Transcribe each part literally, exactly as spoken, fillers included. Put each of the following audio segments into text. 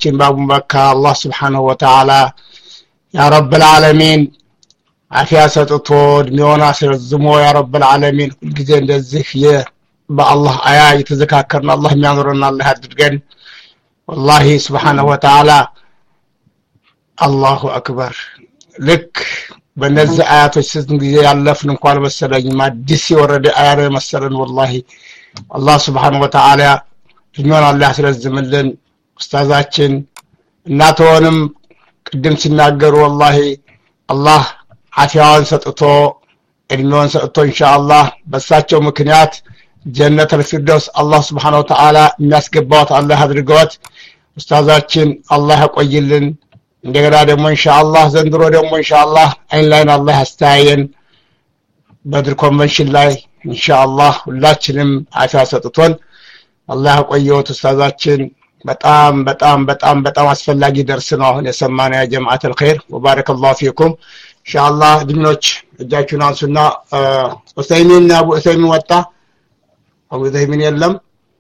አባታችን በአቡ መካ አላህ Subhanahu Wa Ta'ala ያ ረብል ዓለሚን አፊያ ሰጥቶ እድሜውን አስረዝሞ ያ ረብል ዓለሚን ሁልጊዜ እንደዚህ በአላህ አያ የተዘካከርን አላህ የሚያኖርና አላህ አድርገን والله Subhanahu Wa Ta'ala አላሁ አክበር ልክ በነዚህ አያቶች ስንት ጊዜ ያለፍን እንኳን መሰለኝ አዲስ የወረደ አያ ነው መሰለን والله አላህ Subhanahu Wa Ta'ala እድሜውን አላህ ያስረዝምልን ኡስታዛችን እናቶንም ቅድም ሲናገሩ والله አላህ አፊያውን ሰጥቶ እድሜውን ሰጥቶ ኢንሻአላህ በሳቸው ምክንያት ጀነት الفردوس አላህ Subhanahu Wa Ta'ala የሚያስገባው አላህ አድርገውት ኡስታዛችን አላህ ያቆይልን እንደገና ደግሞ ኢንሻአላህ ዘንድሮ ደግሞ ኢንሻአላህ አይን ላይ አላህ ያስተያየን በድር ኮንቨንሽን ላይ ኢንሻአላህ ሁላችንም አፊያ ሰጥቶን አላህ ያቆየው ኡስታዛችን በጣም በጣም በጣም በጣም አስፈላጊ ደርስ ነው አሁን የሰማነው ያ ጀማዓት الخير ወባረከላሁ ፊኩም ኢንሻአላህ ድምኖች እጃችሁን አንሱና ኡሰይሚን አቡ ኡሰይሚን ወጣ አቡ ኡሰይሚን የለም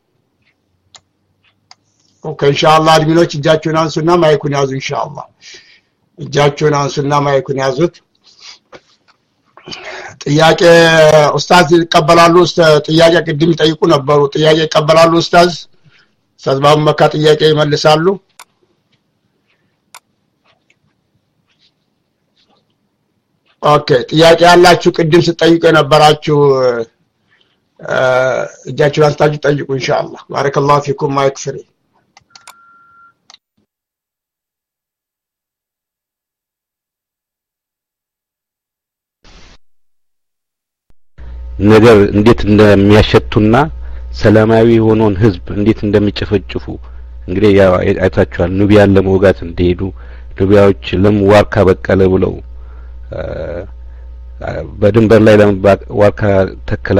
ኦኬ ኢንሻአላህ ድምኖች እጃችሁን አንሱና ማይኩን ያዙ ኢንሻአላህ እጃችሁን አንሱና ማይኩን ያዙት ጥያቄ ኡስታዝ ይቀበላሉ ጥያቄ ቅድም ጠይቁ ነበሩ ጥያቄ ይቀበላሉ ኡስታዝ ኡስታዝ ባቡ መካ ጥያቄ ይመልሳሉ ኦኬ ጥያቄ ያላችሁ ቅድም ስጠይቁ የነበራችሁ እጃችሁን አንስታችሁ ጠይቁ ኢንሻአላህ ባረከላሁ ፊኩም ማይክ ፍሪ ነገር እንዴት እንደሚያሸቱና ሰላማዊ ሆኖን ህዝብ እንዴት እንደሚጨፈጭፉ እንግዲህ ያው አይታችኋል ኑቢያን ለመውጋት እንደሄዱ ኑቢያዎች ለምዋርካ በቀለ ብለው በድንበር ላይ ለምዋርካ ተከላ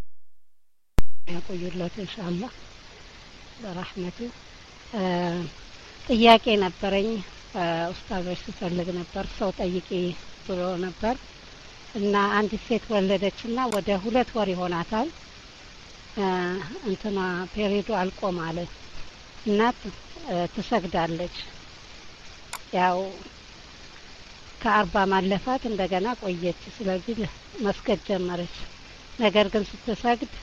ያቆዩላት ኢንሻአላህ በረህመቱ ጥያቄ ነበረኝ ኡስታዞች ሲፈልግ ነበር ሰው ጠይቂ ብሎ ነበር እና አንድ ሴት ወለደችና ወደ ሁለት ወር ይሆናታል እንትና ፔሪዱ አልቆ ማለት እናት ትሰግዳለች ያው ከአርባ ማለፋት እንደገና ቆየች ስለዚህ መስገድ ጀመረች ነገር ግን ስትሰግድ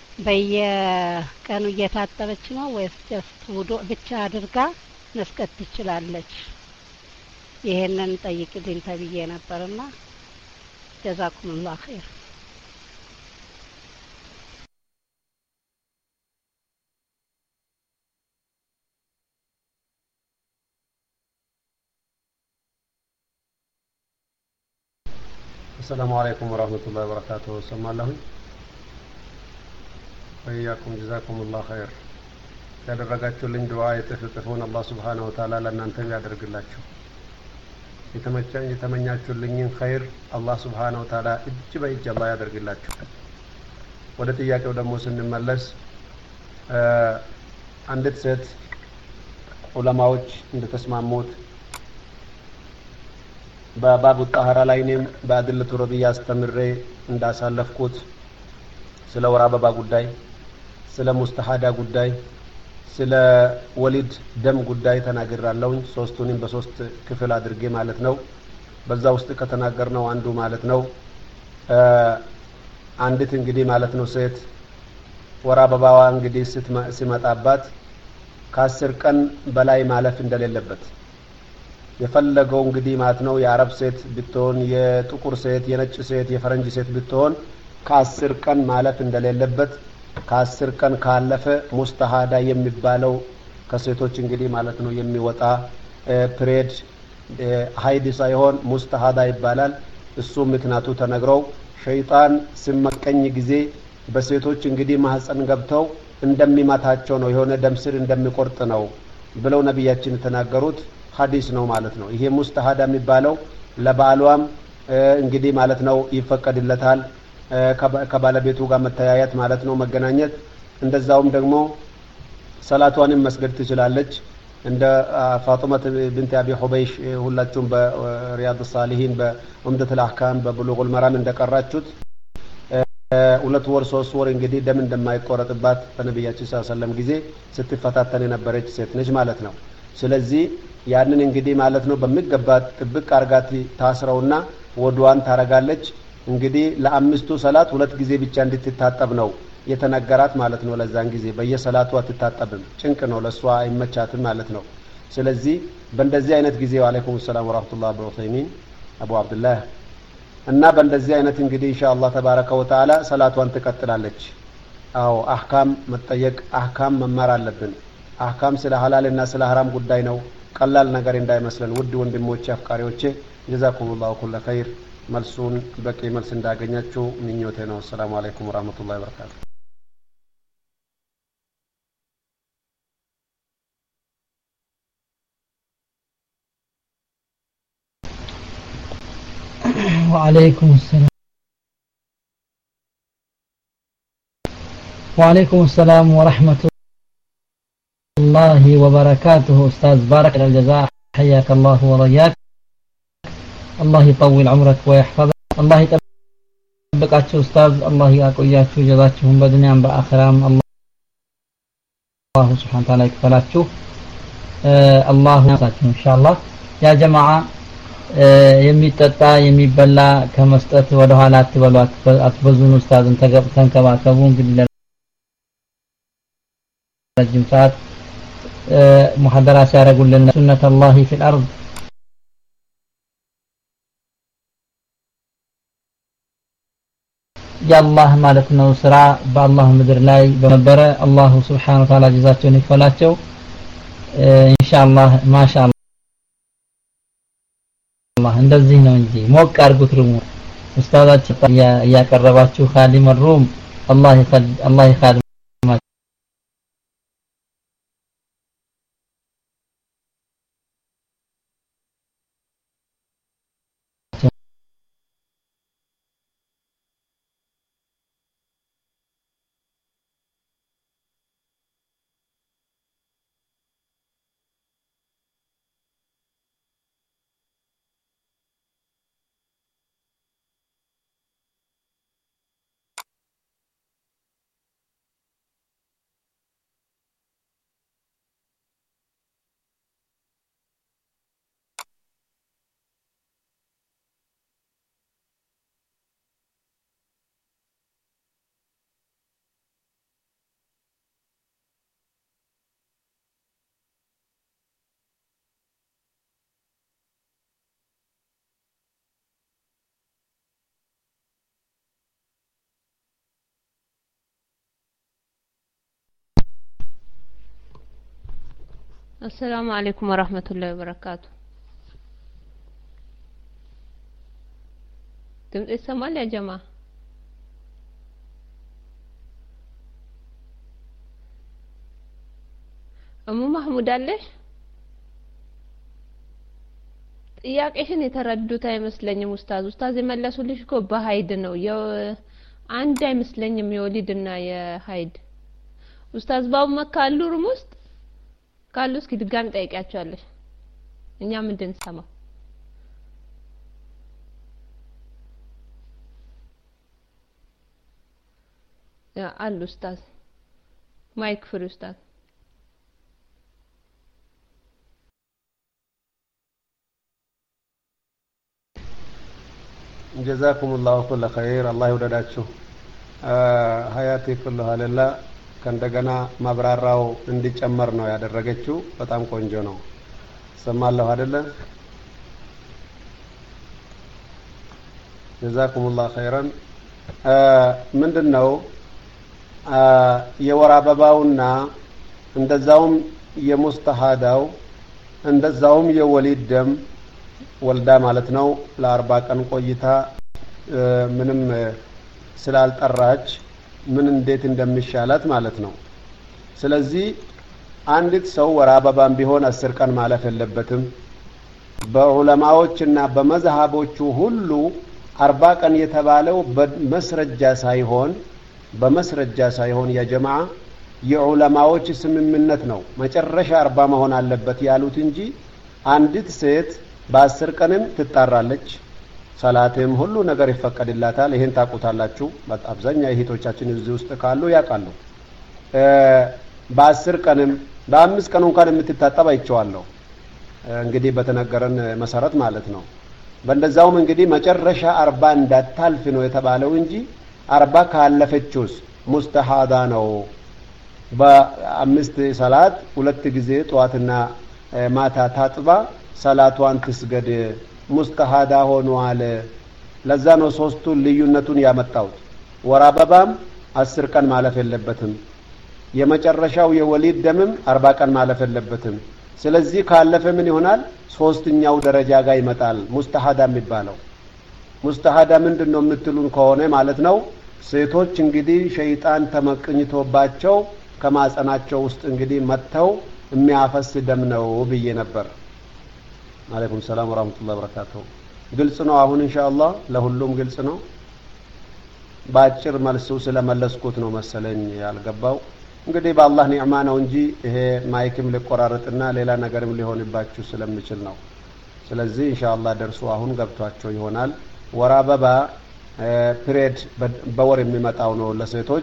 በየቀኑ እየታጠበች ነው ወይስ ጀስት ውዱእ ብቻ አድርጋ መስገድ ትችላለች ይሄንን ጠይቅልኝ ተብዬ ነበርና جزاكم الله خير السلام عليكم ورحمة الله وبركاته سمع الله وإياكم جزاكم الله خير ያደረጋችሁልኝ ዱዓ የተፈጠፈውን አላህ Subhanahu Wa Ta'ala ለእናንተም ያደርግላችሁ የተመቸኝ የተመኛችሁልኝን ኸይር አላህ Subhanahu Wa Ta'ala እጅ በእጅ አላህ ያደርግላችሁ ወደ ጥያቄው ደግሞ ስንመለስ አንዲት ሴት ዑለማዎች እንደተስማሙት በባቡ ጣሃራ ላይ ነው በአድለቱ ረቢያ አስተምሬ እንዳሳለፍኩት ስለ ወር አበባ ጉዳይ ስለ ሙስተሃዳ ጉዳይ ስለ ወሊድ ደም ጉዳይ ተናግራለሁ ሶስቱንም በሶስት ክፍል አድርጌ ማለት ነው በዛ ውስጥ ከተናገርነው አንዱ ማለት ነው አንዲት እንግዲህ ማለት ነው ሴት ወር አበባዋ እንግዲህ ሲመጣባት ከአስር ቀን በላይ ማለፍ እንደሌለበት የፈለገው እንግዲህ ማለት ነው የአረብ ሴት ብትሆን የጥቁር ሴት የነጭ ሴት የፈረንጅ ሴት ብትሆን ከአስር ቀን ማለፍ እንደሌለበት ከአስር ቀን ካለፈ ሙስተሃዳ የሚባለው ከሴቶች እንግዲህ ማለት ነው የሚወጣ ፕሬድ ሃይድ ሳይሆን ሙስተሃዳ ይባላል እሱ ምክንያቱ ተነግረው ሸይጣን ሲመቀኝ ጊዜ በሴቶች እንግዲህ ማህፀን ገብተው እንደሚማታቸው ነው የሆነ ደም ስር እንደሚቆርጥ ነው ብለው ነብያችን ተናገሩት ሐዲስ ነው ማለት ነው ይሄ ሙስተሃዳ የሚባለው ለባሏም እንግዲህ ማለት ነው ይፈቀድለታል ከባለቤቱ ጋር መተያየት ማለት ነው መገናኘት እንደዛውም ደግሞ ሰላቷንም መስገድ ትችላለች እንደ ፋጡማ ቢንት አቢ ሁበይሽ ሁላችሁም በሪያድ الصالحين በኡምደት الأحكام በብሉጉል መራም እንደቀራችሁት ሁለት ወር ሶስት ወር እንግዲህ ደም እንደማይቆረጥባት በነብያችን ሰለላሁ ዐለይሂ ወሰለም ጊዜ ስትፈታተን የነበረች ሴት ነች ማለት ነው ስለዚህ ያንን እንግዲህ ማለት ነው በሚገባ ጥብቅ አርጋት ታስረውና ወዱዋን ታረጋለች እንግዲህ ለአምስቱ ሰላት ሁለት ጊዜ ብቻ እንድትታጠብ ነው የተነገራት ማለት ነው ለዛን ጊዜ በየሰላቱ አትታጠብም ጭንቅ ነው ለሷ አይመቻትም ማለት ነው ስለዚህ በእንደዚህ አይነት ጊዜ ወአለይኩም ሰላም ወራህመቱላሂ ወበረካቱሁ አቡ አብዱላህ እና በእንደዚህ አይነት እንግዲህ ኢንሻአላህ ተባረከ ወተዓላ ሰላቷን ትቀጥላለች አው አህካም መጠየቅ አህካም መማር አለብን አህካም ስለ ሐላልና ስለ ሐራም ጉዳይ ነው ቀላል ነገር እንዳይመስለን ውድ ወንድሞቼ አፍቃሪዎቼ ጀዛኩሙላሁ ኩለ ኸይር መልሱን በቂ መልስ እንዳገኛችሁ ምኞቴ ነው ሰላም አለይኩም ወራህመቱላሂ ወበረካቱ وعليكم السلام وعليكم السلام ورحمة الله وبركاته أستاذ بارك الجزاء حياك الله ورياك الله يطول عمرك ويحفظك الله يطبقك أستاذ الله يقوياك جزاكم بدنيا بآخرام الله سبحانه وتعالى يكفلاك الله يسعدكم إن شاء الله يا جماعة የሚጠጣ የሚበላ ከመስጠት ወደ ኋላ አትበሉ አትበዙን ኡስታዝን ተንከባከቡ እንግዲህ ለረጅም ሰዓት ሙሐደራ ሲያደርጉልን ሱነተ አላህ في الارض ያላህ ማለት ነው ስራ በአላህ ምድር ላይ በመበረ አላህ Subhanahu Wa Ta'ala ጀዛቸውን ይክፈላቸው ኢንሻአላህ ማሻአላህ الله እንደዚህ ነው እንጂ ሞቅ አርጉት ሩሙ ኡስታዛችን ያቀረባችሁ ኻዲም الروم الله يخد الله يخدم السلام عليكم ورحمة الله وبركاته تم اسمع يا جماعة أمو محمود عليش ጥያቄሽን የተረዱት አይመስለኝም ኡስታዝ ኡስታዝ የመለሱልሽ እኮ በሃይድ ነው ያው አንድ አይመስለኝም የወሊድና የሃይድ ኡስታዝ ባው መካሉ ሩም ውስጥ ካሉ እስኪ ድጋሚ ጠይቂያቸዋለሽ እኛ ምንድን ሰማው ያ አሉ ኡስታዝ ማይክ ፍሪ ኡስታዝ جزاكم الله كل خير الله يودዳችሁ ሀያቲ ኩሉሃ ለላ ከእንደገና ማብራራው እንዲጨመር ነው ያደረገችው በጣም ቆንጆ ነው ሰማለሁ አይደለ جزاكم الله خيرا ምንድነው የወር አበባውና እንደዛውም የሙስተሃዳው እንደዛውም የወሊድ ደም ወልዳ ማለት ነው ለአርባ ቀን ቆይታ ምንም ስላልጠራች ምን እንዴት እንደሚሻላት ማለት ነው ስለዚህ አንዲት ሰው ወር አበባም ቢሆን አስር ቀን ማለፍ የለበትም በዑለማዎችና በመዝሃቦቹ ሁሉ አርባ ቀን የተባለው በመስረጃ ሳይሆን በመስረጃ ሳይሆን ያ ጀማዓ የዑለማዎች ስምምነት ነው መጨረሻ አርባ መሆን አለበት ያሉት እንጂ አንዲት ሴት በአስር ቀንም ትጣራለች ሰላትም ሁሉ ነገር ይፈቀድላታል ይሄን ታቁታላችሁ አብዛኛው እህቶቻችን እዚህ ውስጥ ካሉ ያቃሉ በአስር ቀንም በአምስት ቀን እንኳን የምትታጠብ አይቼዋለሁ እንግዲህ በተነገረን መሰረት ማለት ነው በእንደዛውም እንግዲህ መጨረሻ አርባ እንዳታልፍ ነው የተባለው እንጂ አርባ ካለፈችውስ ሙስተሃዳ ነው በአምስት ሰላት ሁለት ጊዜ ጧትና ማታ ታጥባ ሰላቷን ትስገድ ሙስተሃዳ ሆኗል ለዛ ነው ሶስቱ ልዩነቱን ያመጣው ወራበባም አስር ቀን ማለፍ የለበትም የመጨረሻው የወሊድ ደምም አርባ ቀን ማለፍ የለበትም ስለዚህ ካለፈ ምን ይሆናል ሶስተኛው ደረጃ ጋር ይመጣል ሙስተሃዳ የሚባለው ሙስተሃዳ ምንድነው የምትሉን ከሆነ ማለት ነው ሴቶች እንግዲህ ሸይጣን ተመቅኝቶባቸው ከማጸናቸው ውስጥ እንግዲህ መተው የሚያፈስ ደም ነው ብዬ ነበር አለይኩም ሰላም ወራህመቱላሂ ወበረካቱሁ ግልጽ ነው አሁን ኢንሻአላህ ለሁሉም ግልጽ ነው ባጭር መልሱ ስለመለስኩት ነው መሰለኝ ያልገባው እንግዲህ በአላህ ኒዕማ ነው እንጂ ይሄ ማይክም ሊቆራረጥና ሌላ ነገርም ሊሆንባችሁ ስለሚችል ነው ስለዚህ ኢንሻአላህ ደርሱ አሁን ገብቷቸው ይሆናል ወራበባ ፒሪየድ በወር የሚመጣው ነው ለሴቶች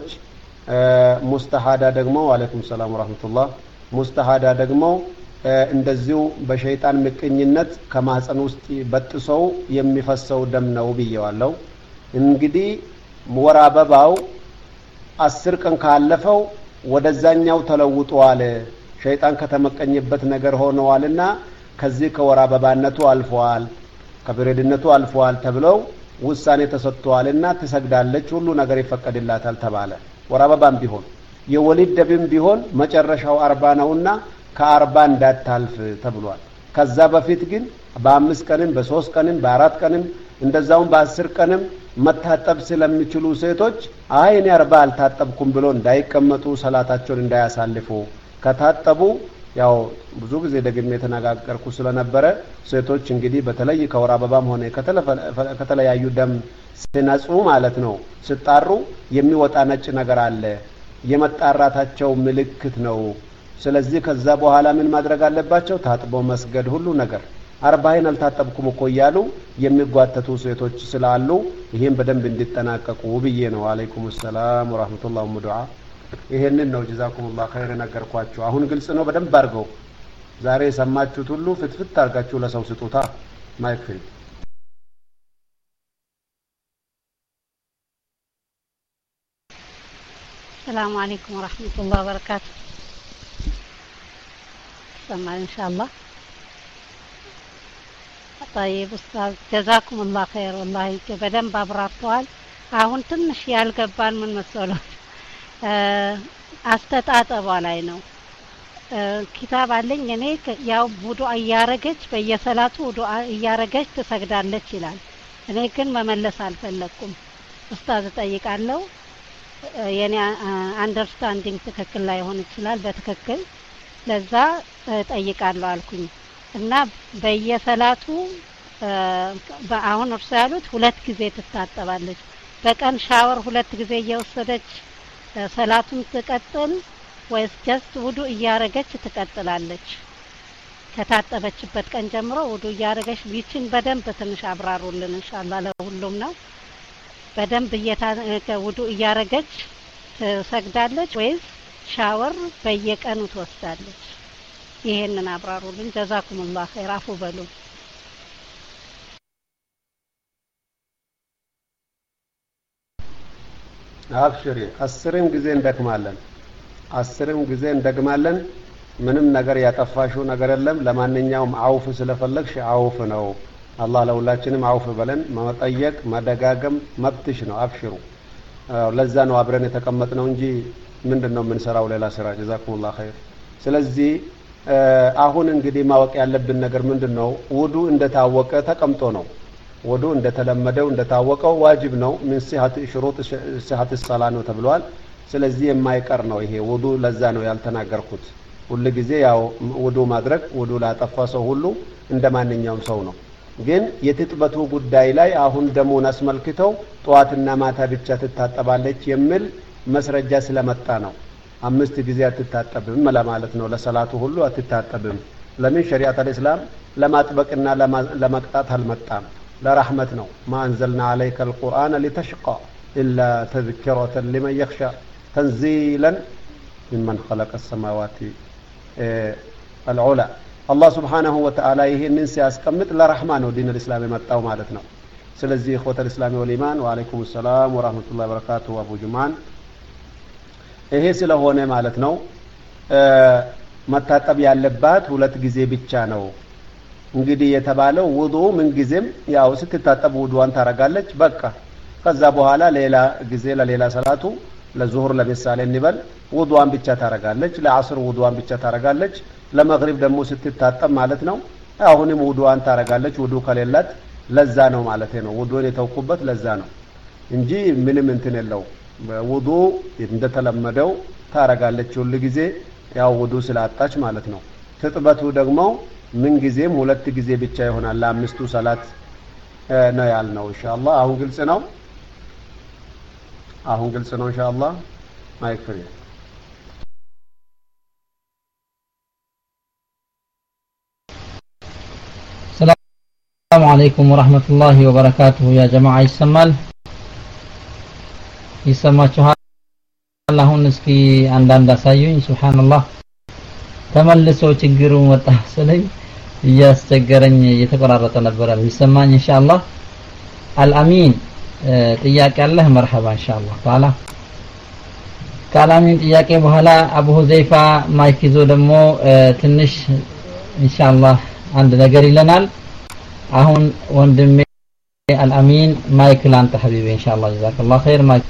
ሙስተሃዳ ደግሞ አለይኩም ሰላም ወራህመቱላህ ሙስተሃዳ ደግሞ እንደዚሁ በሸይጣን ምቅኝነት ከማህፀን ውስጥ በጥሰው የሚፈሰው ደም ነው ብየዋለሁ እንግዲህ ወራበባው አስር ቀን ካለፈው ወደዛኛው ተለውጧል ሸይጣን ከተመቀኝበት ነገር ሆነዋልና ከዚህ ከወራበባነቱ አልፏል ከብሬድነቱ አልፏል ተብለው ውሳኔ ተሰጥቷልና ትሰግዳለች ሁሉ ነገር ይፈቀድላታል ተባለ ወራበባም ቢሆን የወሊድ ደብም ቢሆን መጨረሻው አርባ ነውና ከአርባ እንዳታልፍ ተብሏል ከዛ በፊት ግን በአምስት ቀንም በሶስት ቀንም በአራት ቀንም እንደዛውም በአስር ቀንም መታጠብ ስለሚችሉ ሴቶች አይ እኔ አርባ አልታጠብኩም ብሎ እንዳይቀመጡ ሰላታቸውን እንዳያሳልፉ ከታጠቡ ያው ብዙ ጊዜ ደግሜ ተነጋገርኩ ስለነበረ ሴቶች እንግዲህ በተለይ ከወራበባም ሆነ ከተለያዩ ደም ሲነጹ ማለት ነው ሲጣሩ የሚወጣ ነጭ ነገር አለ የመጣራታቸው ምልክት ነው ስለዚህ ከዛ በኋላ ምን ማድረግ አለባቸው ታጥቦ መስገድ ሁሉ ነገር አርባይን አልታጠብኩም እኮ ያሉ የሚጓተቱ ሴቶች ስላሉ ይሄን በደንብ እንዲጠናቀቁ ብዬ ነው አለይኩም ሰላም ወራህመቱላሂ ወበረካቱ ይሄንን ነው ጀዛኩሙላህ ኸይር ነገርኳችሁ አሁን ግልጽ ነው በደንብ አድርገው ዛሬ ሰማችሁት ሁሉ ፍትፍት አድርጋችሁ ለሰው ስጡታ ማይክፍል السلام عليكم ورحمة الله وبركاته سمع إن شاء الله طيب أستاذ جزاكم الله خير والله بدن بابراتوال አሁን ትንሽ ያልገባን ምን መሰለው አስተጣጣባ ላይ ነው ኪታብ አለኝ እኔ ያው ውዱ እያረገች በየሰላቱ ውዱ እያረገች ትሰግዳለች ይላል እኔ ግን መመለስ አልፈለኩም ኡስታዝ ጠይቃለሁ የኔ አንደርስታንዲንግ ትክክል ላይ ሆነ ይችላል በትክክል ለዛ ጠይቃለሁ አልኩኝ እና በየሰላቱ በአሁን እርሱ ያሉት ሁለት ጊዜ ትታጠባለች በቀን ሻወር ሁለት ጊዜ እየወሰደች ሰላቱን ትቀጥል ወይስ ጀስት ውዱ እያረገች ትቀጥላለች ከታጠበችበት ቀን ጀምሮ ውዱ እያረገች ቢችን በደንብ ትንሽ አብራሩልን ኢንሻአላህ ለሁሉም ነው በደንብ ውዱ እያረገች ትሰግዳለች ወይስ ሻወር በየቀኑ ትወስዳለች ይሄንን አብራሩልን ጀዛኩሙላህ ኸይር አፉ በሉ አብሽሪ አስርም ጊዜ እንደግማለን አስርም ጊዜ እንደግማለን ምንም ነገር ያጠፋሽው ነገር የለም ለማንኛውም አውፍ ስለፈለግሽ አውፍ ነው አላህ ለሁላችንም አውፍ በለን መጠየቅ መደጋገም መብትሽ ነው አብሽሩ ለዛ ነው አብረን የተቀመጥነው እንጂ ምንድነው ምን ሰራው ሌላ ስራ ጀዛኩሙላህ ኸይር ስለዚህ አሁን እንግዲህ ማወቅ ያለብን ነገር ምንድነው ውዱ እንደታወቀ ተቀምጦ ነው ውዱ እንደተለመደው እንደታወቀው ዋጅብ ነው ምን ሲሐት ሽሩጥ ሲሐት الصلاه ነው ተብሏል ስለዚህ የማይቀር ነው ይሄ ውዱ ለዛ ነው ያልተናገርኩት ሁሉ ጊዜ ያው ውዱ ማድረግ ውዱ ላጠፋ ሰው ሁሉ እንደማንኛውም ሰው ነው ግን የትጥበቱ ጉዳይ ላይ አሁን ደሙን አስመልክተው ጧትና ማታ ብቻ ትታጠባለች የሚል መስረጃ ስለመጣ ነው አምስት ጊዜ አትታጠብም ማለት ነው ለሰላቱ ሁሉ አትታጠብም ለምን ሸሪዓት الاسلام ለማጥበቅና ለመቅጣት አልመጣም ለረህመት ነው ما انزلنا عليك القرآن لتشقى الا تذكرة لمن يخشى تنزيلا ممن خلق السماوات العلى الله سبحانه وتعالى ይሄንን ሲያስቀምጥ ለረህማን ነው ዲን الاسلام የመጣው ማለት ነው ስለዚህ እخوة الاسلام والإيمان وعليكم السلام ورحمة الله وبركاته አቡ ጁማን ይሄ ስለሆነ ማለት ነው መታጠብ ያለባት ሁለት ጊዜ ብቻ ነው እንግዲህ የተባለው ውዱ ምን ጊዜም ያው ስትታጠብ ውዱዋን ታረጋለች በቃ ከዛ በኋላ ሌላ ጊዜ ለሌላ ሰላቱ ለዙሁር ለምሳሌ እንበል ውዱዋን ብቻ ታረጋለች ለአስር ውዱዋን ብቻ ታረጋለች ለመግሪብ ደግሞ ስትታጠብ ማለት ነው አሁንም ውዱዋን ታረጋለች ውዱ ከሌላት ለዛ ነው ማለት ነው ውዱን የተውኩበት ለዛ ነው እንጂ ምንም እንትን የለው ውዱ እንደተለመደው ታረጋለች ሁሉ ጊዜ ያው ውዱ ስላጣች ማለት ነው ትጥበቱ ደግሞ ምን ጊዜም ሁለት ጊዜ ብቻ ይሆናል ለአምስቱ ሰላት ነው ያልነው ኢንሻአላህ አሁን ግልጽ ነው አሁን ግልጽ ነው ኢንሻአላህ ማይክሪ السلام عليكم ورحمة الله وبركاته يا جماعة يسمال يسمى አሁን እስኪ አንዳንድ አሳዩኝ ሱብሃንአላህ ተመልሶ ችግሩን ወጣ ስለኝ እያስቸገረኝ እየተቆራረጠ ነበር ይሰማኝ ኢንሻአላህ አልአሚን ጥያቄ አለ መርሐባ ኢንሻአላህ ታላ ካላሚን ጥያቄ በኋላ አቡ ሁዘይፋ ማይክ ይዞ ደግሞ ትንሽ ኢንሻአላህ አንድ ነገር ይለናል አሁን ወንድሜ አልአሚን ማይክ ላንተ ሐቢቢ ኢንሻአላህ ጀዛከላሁ ኸይር ማይክ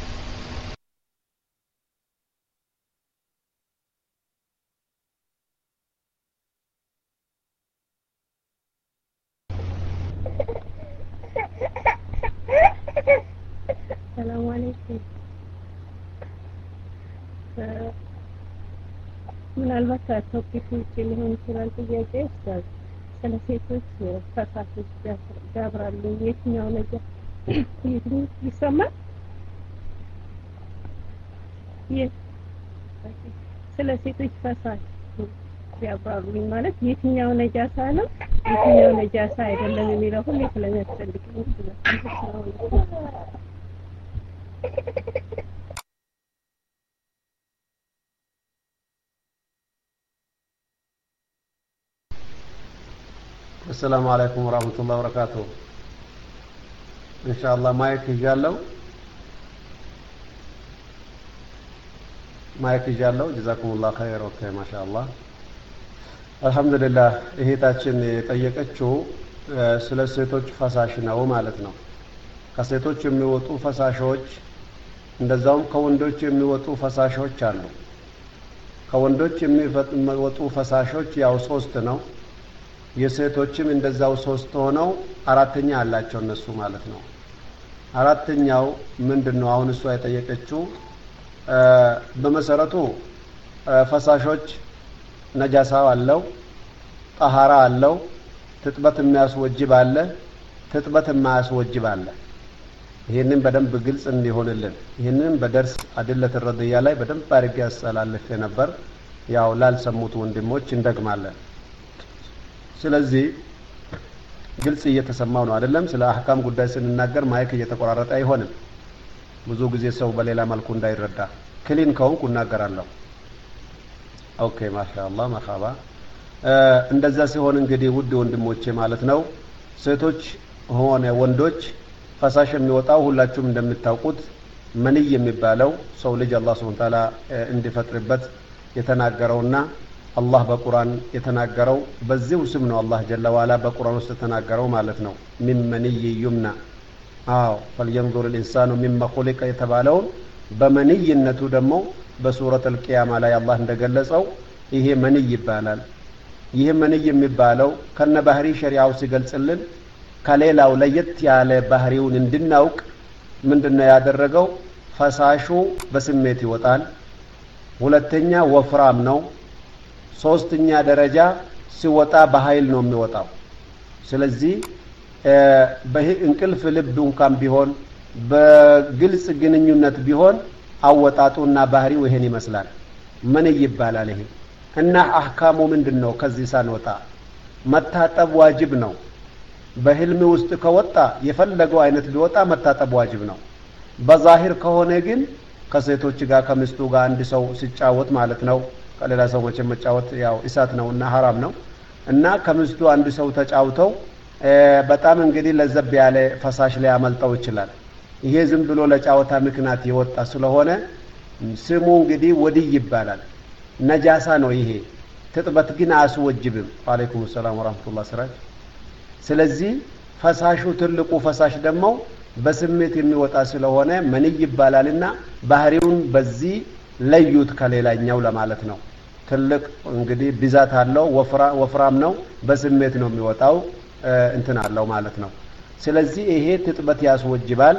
السلام عليكم ምናልባት ቶፒክ ውጪ ሊሆን ይችላል ጥያቄ ኡስታዝ ስለ ሴቶች ፈሳሾች ያብራሉ የትኛው ነገር ይሰማል ስለ ሴቶች ፈሳሽ ያብራሩ ማለት የትኛው ነጃሳ ነው የትኛው ነጃሳ አይደለም የሚለው ሁሉ ስለሚያስፈልግ ነው السلام عليكم ورحمة الله وبركاته إن شاء الله مايك يجالو مايك يجالو جزاكم الله خير اوكي ما شاء الله الحمد لله እህታችን የጠየቀችው ስለ ሴቶች ፈሳሽ ነው ማለት ነው ከሴቶች የሚወጡ ፈሳሾች እንደዛውም ከወንዶች የሚወጡ ፈሳሾች አሉ ከወንዶች የሚወጡ ፈሳሾች ያው ሶስት ነው የሴቶችም እንደዛው ሶስት ሆነው አራተኛ አላቸው እነሱ ማለት ነው አራተኛው ምንድነው አሁን እሷ የጠየቀችው በመሰረቱ ፈሳሾች ነጃሳ አለው ጣሃራ አለው ትጥበት የሚያስወጅብ አለ ትጥበት የማያስወጅብ አለ ይሄንን በደንብ ግልጽ እንዲሆንልን ይሄንን በደርስ አድለት الرضية ላይ በደንብ አድርጌ ያስተላልፍ ነበር ያው ላልሰሙት ወንድሞች እንደግማለን ስለዚህ ግልጽ እየተሰማው ነው አይደለም ስለ አህካም ጉዳይ ስንናገር ማይክ እየተቆራረጠ አይሆንም ብዙ ጊዜ ሰው በሌላ መልኩ እንዳይረዳ ክሊን ከሆንኩ እናገራለሁ ኦኬ ማሻአላህ መርሐባ እንደዛ ሲሆን እንግዲህ ውድ ወንድሞቼ ማለት ነው ሴቶች ሆነ ወንዶች ፈሳሽ የሚወጣው ሁላችሁም እንደምታውቁት መንይ የሚባለው ሰው ልጅ አላህ Subhanahu Wa Ta'ala እንዲፈጥርበት የተናገረውና አላህ በቁርአን የተናገረው በዚሁ ስም ነው አላህ ጀለ ወዐላ በቁርአን ውስጥ የተናገረው ማለት ነው ሚን መንይ ይምና አው فلينظر الانسان مما خلق የተባለው በመንይነቱ ደግሞ በሱረት አልቂያማ ላይ አላህ እንደገለጸው ይሄ መንይ ይባላል ይሄ መንይ የሚባለው ከነ ባህሪ ሸሪዓው ሲገልጽልን ከሌላው ለየት ያለ ባህሪውን እንድናውቅ ምንድነው ያደረገው ፈሳሹ በስሜት ይወጣል ሁለተኛ ወፍራም ነው ሶስተኛ ደረጃ ሲወጣ በኃይል ነው የሚወጣው ስለዚህ በእንቅልፍ ልብ እንኳን ቢሆን በግልጽ ግንኙነት ቢሆን አወጣጡና ባህሪው ይሄን ይመስላል ምን ይባላል ይሄ እና አህካሙ ምንድነው ከዚህ ሳንወጣ መታጠብ ዋጅብ ነው በህልም ውስጥ ከወጣ የፈለገው አይነት ቢወጣ መታጠብ ዋጅብ ነው በዛሂር ከሆነ ግን ከሴቶች ጋር ከሚስቱ ጋር አንድ ሰው ሲጫወት ማለት ነው ከሌላ ሰው መጫወት ያው እሳት ነውና حرام ነው እና ከሚስቱ አንድ ሰው ተጫውተው በጣም እንግዲህ ለዘብ ያለ ፈሳሽ ላይ አመልጠው ይችላል ይሄ ዝም ብሎ ለጫወታ ምክንያት ይወጣ ስለሆነ ስሙ እንግዲህ ወዲይ ይባላል ነጃሳ ነው ይሄ ትጥበት ግን አስወጅብም አለይኩም ሰላም ወራህመቱላህ ሰራጅ ስለዚህ ፈሳሹ ትልቁ ፈሳሽ ደግሞ በስሜት የሚወጣ ስለሆነ ምን ይባላልና ባህሪውን በዚህ ለዩት ከሌላኛው ለማለት ነው ትልቅ እንግዲህ ብዛት አለው ወፍራ ወፍራም ነው በስሜት ነው የሚወጣው እንትን አለው ማለት ነው ስለዚህ ይሄ ትጥበት ያስወጅባል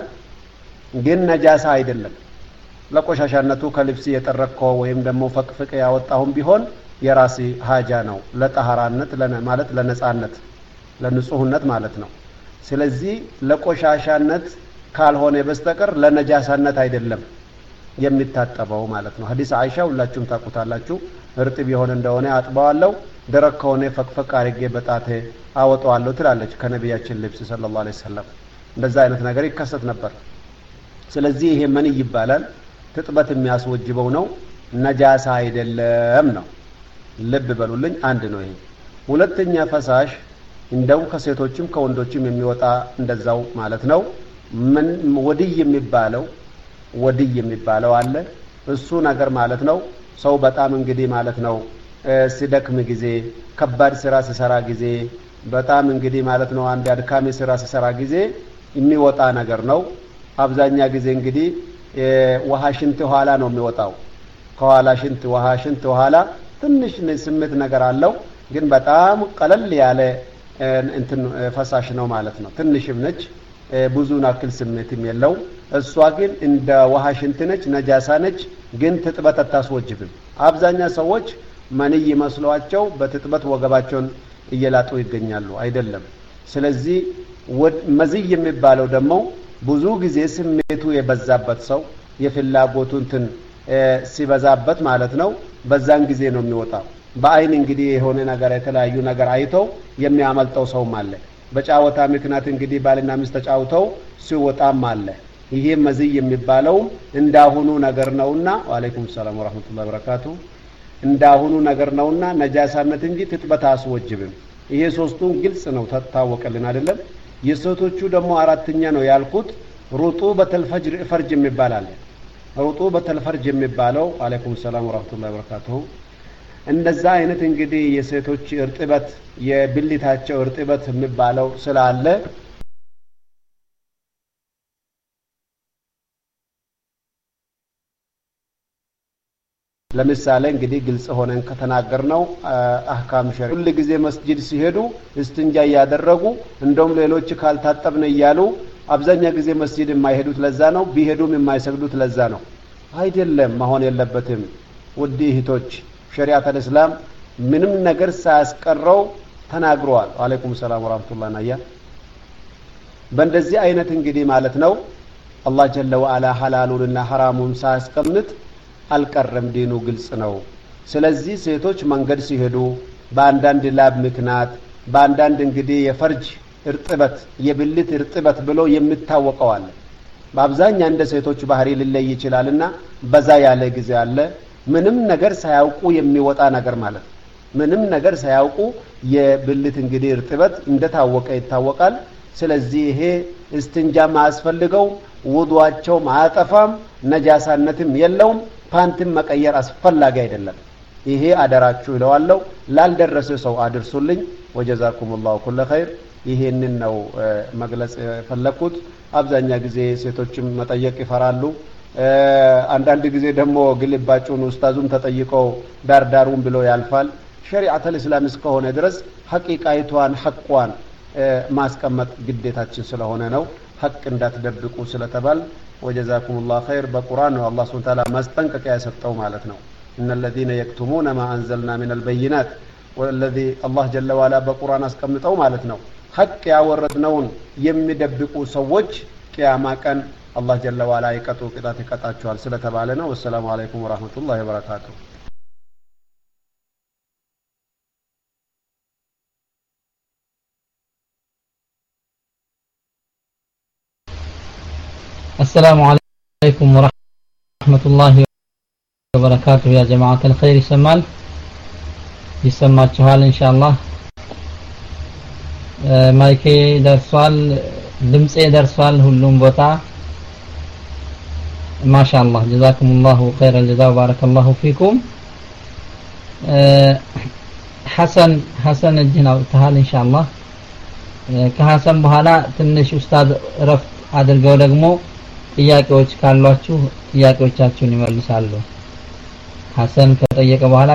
ግን ነጃሳ አይደለም ለቆሻሻነቱ ከልብስ የጠረከው ወይም ደግሞ ፈቅፍቅ ያወጣሁም ቢሆን የራሲ ሀጃ ነው ለጣሃራነት ለነ ማለት ለነጻነት ለንጹህነት ማለት ነው ስለዚህ ለቆሻሻነት ካልሆነ በስተቀር ለነጃሳነት አይደለም የሚታጠበው ማለት ነው ሐዲስ አይሻ ሁላችሁም ታቁታላችሁ እርጥብ ይሆን እንደሆነ አጥባዋለሁ ደረቅ ከሆነ ፈቅፈቅ አርጌ በጣቴ አወጣዋለሁ ትላለች ከነቢያችን ልብስ ሰለላሁ ዐለይሂ ወሰለም እንደዛ አይነት ነገር ይከሰት ነበር ስለዚህ ይሄ ምን ይባላል ትጥበት የሚያስወጅበው ነው ነጃሳ አይደለም ነው ልብ በሉልኝ አንድ ነው ይሄ ሁለተኛ ፈሳሽ እንደው ከሴቶችም ከወንዶችም የሚወጣ እንደዛው ማለት ነው ምን ወዲይ የሚባለው ወዲይ የሚባለው አለ እሱ ነገር ማለት ነው ሰው በጣም እንግዲህ ማለት ነው ሲደክም ጊዜ ከባድ ስራ ሲሰራ ጊዜ በጣም እንግዲህ ማለት ነው አንድ አድካሚ ስራ ሲሰራ ጊዜ የሚወጣ ነገር ነው አብዛኛ ጊዜ እንግዲህ ውሃ ሽንት ኋላ ነው የሚወጣው ከኋላ ሽንት ውሃ ሽንት ኋላ ትንሽ ስሜት ነገር አለው ግን በጣም ቀለል ያለ እንትን ፈሳሽ ነው ማለት ነው ትንሽም ነች ብዙ ናክል ስሜትም የለው እሷ ግን እንደ ውሃ ሽንት ነች ነጃሳ ነች ግን ትጥበት አታስወጅብም አብዛኛ ሰዎች ማንይ መስሏቸው በትጥበት ወገባቸውን እየላጡ ይገኛሉ አይደለም ስለዚህ መዝይ የሚባለው ደግሞ ብዙ ጊዜ ስሜቱ የበዛበት ሰው የፍላጎቱ እንትን ሲበዛበት ማለት ነው በዛን ጊዜ ነው የሚወጣው በአይን እንግዲህ የሆነ ነገር የተለያዩ ነገር አይተው የሚያመልጠው ሰውም አለ በጫወታ ምክንያት እንግዲህ ባልና ሚስት ተጫውተው ሲወጣም አለ ይሄ መዝይ የሚባለው እንዳሁኑ ነገር ነውና ወአለይኩም ሰላም ወራህመቱላሂ ወበረካቱ እንዳሁኑ ነገር ነውና ነጃሳነት እንጂ ትጥበት አስወጅብም ይሄ ሶስቱን ግልጽ ነው ተታወቀልን አይደለም የሴቶቹ ደግሞ አራተኛ ነው ያልኩት ሩጡበተል ፈጅር ፈርጅ የሚባል አለ ሩጡበተል ፈርጅ የሚባለው ወአለይኩም ሰላም ወራህመቱላሂ ወበረካቱ እንደዛ አይነት እንግዲህ የሴቶች እርጥበት የብልታቸው እርጥበት የሚባለው ስላለ ለምሳሌ እንግዲህ ግልጽ ሆነን ከተናገርነው አህካም ሸሪ ሁሉ ጊዜ መስጂድ ሲሄዱ እስትንጃ ያደረጉ እንደውም ሌሎች ካልታጠብነ ይያሉ አብዛኛ ጊዜ መስጂድ የማይሄዱት ለዛ ነው ቢሄዱም የማይሰግዱት ለዛ ነው አይደለም መሆን የለበትም ውድ እህቶች ሸሪዓት አልእስላም ምንም ነገር ሳያስቀረው ተናግሯል ወአለይኩም ሰላም ወራህመቱላሂ ነያ በእንደዚህ አይነት እንግዲህ ማለት ነው አላህ ጀለ ወአላ ሐላሉንና ሐራሙን ሳያስቀምጥ አልቀረም ዲኑ ግልጽ ነው ስለዚህ ሴቶች መንገድ ሲሄዱ በአንዳንድ ላብ ምክንያት በአንዳንድ እንግዲህ የፈርጅ እርጥበት የብልት እርጥበት ብሎ የሚታወቀው አለ በአብዛኛው እንደ ሴቶች ባህሪ ሊለይ ይችላልና በዛ ያለ ጊዜ አለ ምንም ነገር ሳያውቁ የሚወጣ ነገር ማለት ምንም ነገር ሳያውቁ የብልት እንግዲህ እርጥበት እንደታወቀ ይታወቃል ስለዚህ ይሄ እስትንጃ ማስፈልገው ውዱአቸው ማጠፋም ነጃሳነትም የለውም ፓንትም መቀየር አስፈላጊ አይደለም ይሄ አደራችሁ ይለዋለሁ ላልደረሰ ሰው አድርሱልኝ ወጀዛኩሙላሁ ኩለ ኸይር ይሄንን ነው መግለጽ ፈለኩት አብዛኛ ጊዜ ሴቶችም መጠየቅ ይፈራሉ አንዳንድ ጊዜ ደግሞ ግልባጩን ኡስታዙም ተጠይቀው ዳርዳሩን ብሎ ያልፋል ሸሪዓት አልእስላም እስከሆነ ድረስ ሐቂቃይቷን ሐቋን ማስቀመጥ ግዴታችን ስለሆነ ነው ሐቅ እንዳትደብቁ ስለተባል ወጀዛኩሙላሁ ኸይር በቁርአን ነው አላህ ሱብሓነሁ ወተዓላ ማስጠንቀቂያ የሰጠው ማለት ነው ان الذين يكتمون ما انزلنا من البينات والذي الله جل وعلا በቁርአን አስቀምጠው ማለት ነው ሐቅ ያወረድነውን የሚደብቁ ሰዎች ቂያማ ቀን الله جل وعلا ይቀጡ ቅጣት ይቀጣቸዋል ስለተባለ ነው ወሰላሙ አለይኩም ወራህመቱላሂ ወበረካቱ السلام عليكم ورحمة ورحمة الله وبركاته يا جماعة الخير يسمال يسمعችኋል إن شاء الله ማይኬ ደርሷል ድምጼ ደርሷል ሁሉም ቦታ ما شاء الله جزاكم الله خير الجزاء وبارك الله فيكم حسن حسن الجنا تعال إن شاء الله ከሐሰን በኋላ ትንሽ ኡስታዝ ረፍት አድርገው ደግሞ ጥያቄዎች ካሏችሁ ጥያቄዎቻችሁን ይመልሳሉ ሐሰን ከጠየቀ በኋላ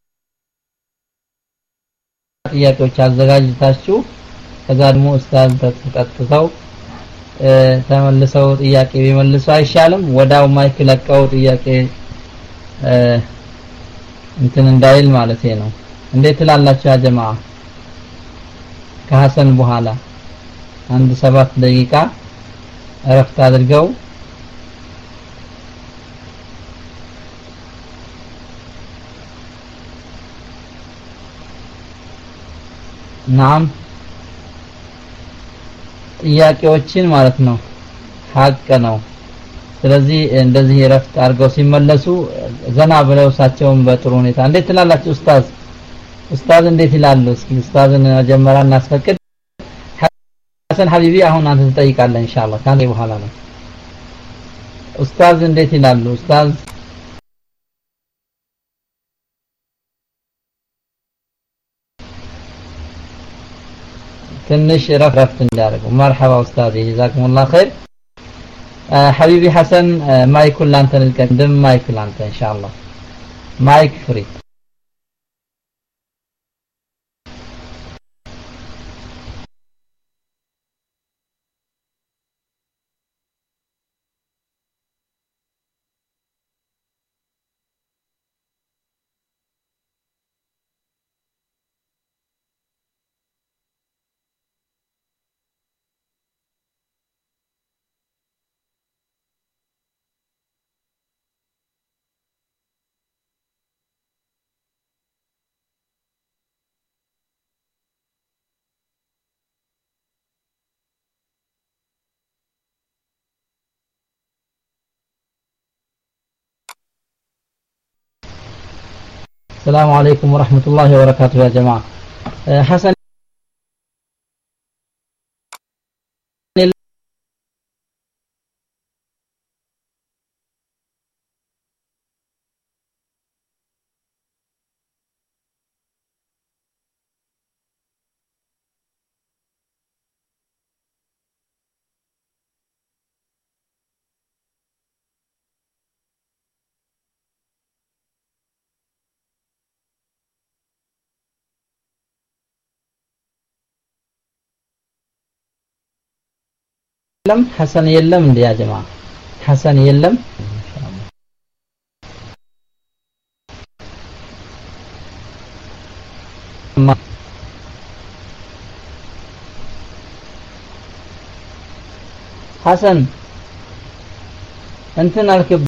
ጥያቄዎች አዘጋጅታችሁ ከዛ ደግሞ ኡስታዝ ተቀጥተው ተመልሰው ጥያቄ ቢመልሱ አይሻልም ወዳው ማይክ ለቀው ጥያቄ እንትን እንዳይል ማለት ነው እንዴት ትላላችሁ ያ ጀማዓ ከሐሰን በኋላ አንድ ሰባት ደቂቃ ረፍት አድርገው ናም ጥያቄዎችን ማለት ነው ሐቅ ነው ስለዚህ እንደዚህ ረፍት አድርገው ሲመለሱ ዘና ብለው ሳቸውን በጥሩ ሁኔታ እንዴት ትላላችሁ ኡስታዝ ኡስታዝ እንዴት ይላሉ እስኪ ኡስታዝን መጀመሪያ እናስፈቅድ ሐሰን ሐቢቢ አሁን አንተ ትጠይቃለህ ኢንሻአላህ ካንተ በኋላ ነው ኡስታዝ እንዴት ይላሉ ኡስታዝ ትንሽ ረፍት እንዳደረጉ مرحبا ኡስታዝ جزاكم الله خير حبيبي حسن مايك ላንተ ልቀድም ማይክ ላንተ ኢንሻአላህ ማይክ ፍሪ السلام عليكم ورحمة الله وبركاته يا جماعة حسن يلم حسن يلم يا جماعة حسن يلم حسن انت نركب